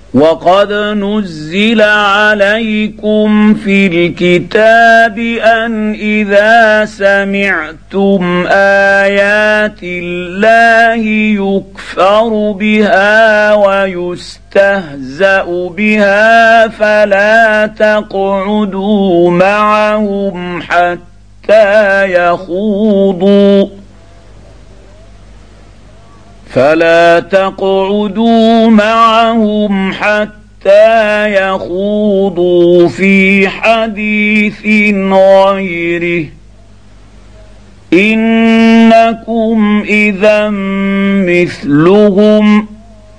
وقد نزل عليكم في الكتاب أن إذا سمعتم آيات الله يكفر بها ويستهزأ بها فلا تقعدوا معهم حتى يخوضوا في حديث غيره إنكم إذا مثلهم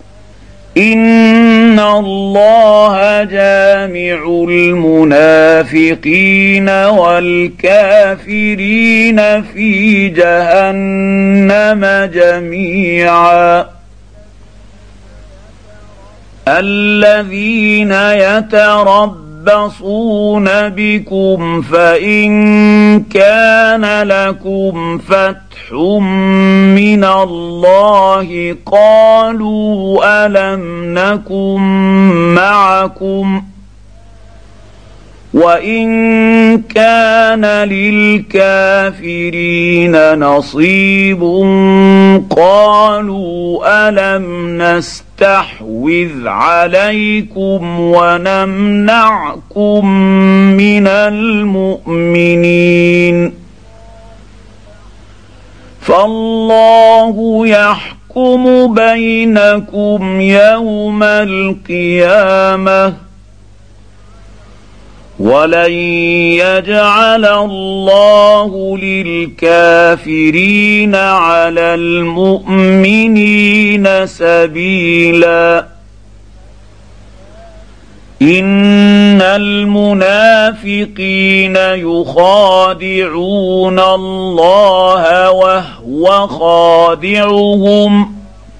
إن الله جامع المنافقين والكافرين في جهنم جميعا الذين يتربصون بكم فإن كان لكم فتح من الله قالوا ألم نكن معكم وإن كان للكافرين نصيب قالوا ألم نستحوذ عليكم ونمنعكم من المؤمنين فالله يحكم بينكم يوم القيامة ولن يجعل الله للكافرين على المؤمنين سبيلا إن المنافقين يخادعون الله وهو خادعهم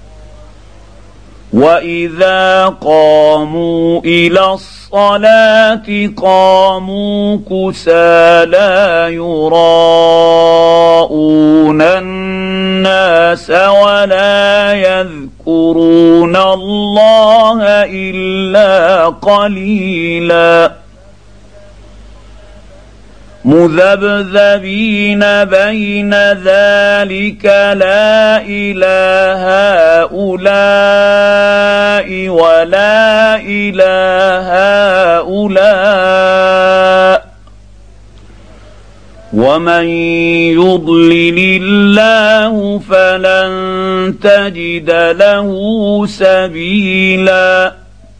وإذا قاموا إلى الصلاة قاموا كسالى يراءون الناس ولا يذكرون الله إلا قليلا مذبذبين بين ذلك لا إلى هؤلاء ولا إلى هؤلاء ومن يضلل الله فلن تجد له سبيلا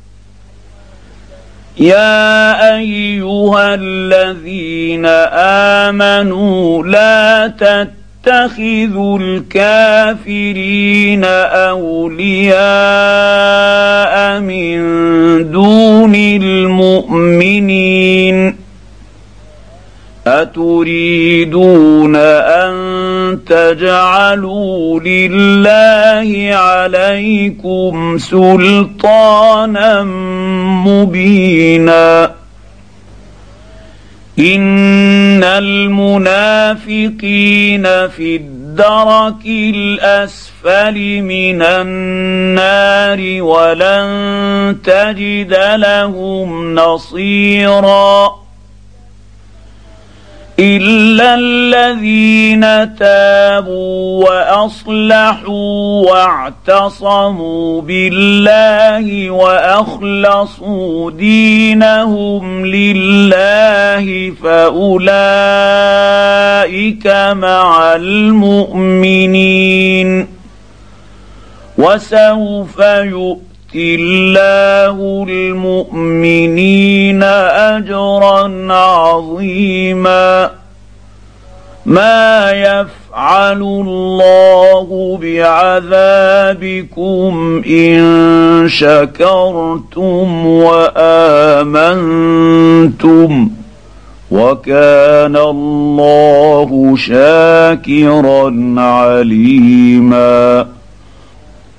يا أيها الذين آمنوا لا تتخذوا الكافرين أولياء من دون المؤمنين أتريدون أن تجعلوا لله عليكم سلطانا مبينا إن المنافقين في الدرك الأسفل من النار ولن تجد لهم نصيرا إلا الذين تابوا وأصلحوا واعتصموا بالله وأخلصوا دينهم لله فأولئك مع المؤمنين وسوف يؤتي الله المؤمنين أجرا عظيما ما يفعل الله بعذابكم إن شكرتم وآمنتم وكان الله شاكرا عليما